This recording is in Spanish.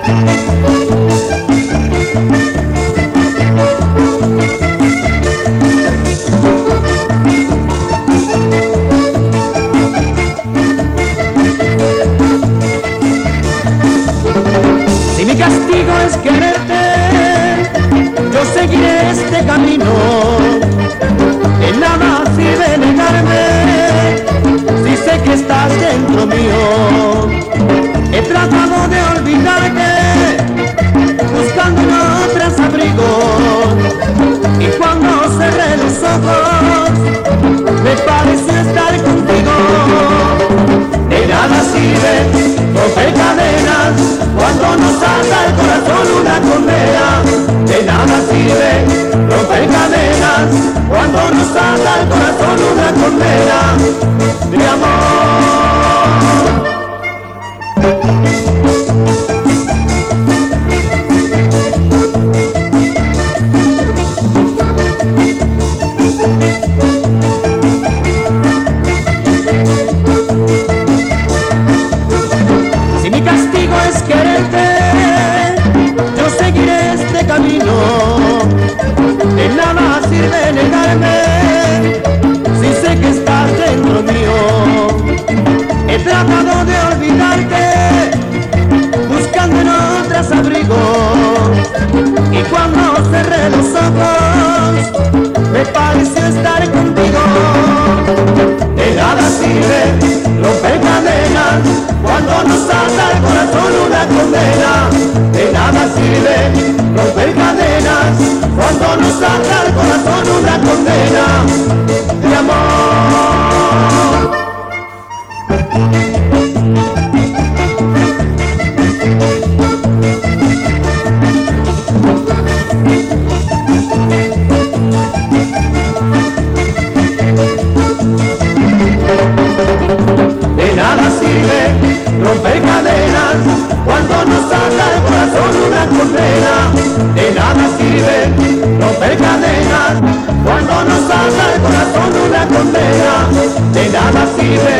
Si mi castigo es quererte, yo seguiré este camino. De nada sirve negarme, si sé que estás dentro mío. He tratado de olvidarte, buscando en otros abrigos, y cuando cerré los ojos, me pareció estar contigo. De nada sirve romper cadenas cuando nos ata el corazón una condena. De nada sirve romper cadenas cuando nos ata el corazón una condena de amor. Si mi castigo es quererte, yo seguiré este camino. De nada sirve negarme, si sé que estás dentro mío. He tratado de olvidarte, buscando en otros abrigos, y cuando cerré los ojos, me pareció estar contigo. De nada sirve romper cadenas cuando nos ata el corazón una condena. De nada sirve romper cadenas cuando nos ata el corazón una condena de amor. De nada sirve romper cadenas cuando nos ata el corazón una condena. De nada sirve romper cadenas cuando nos ata el corazón una condena. De nada sirve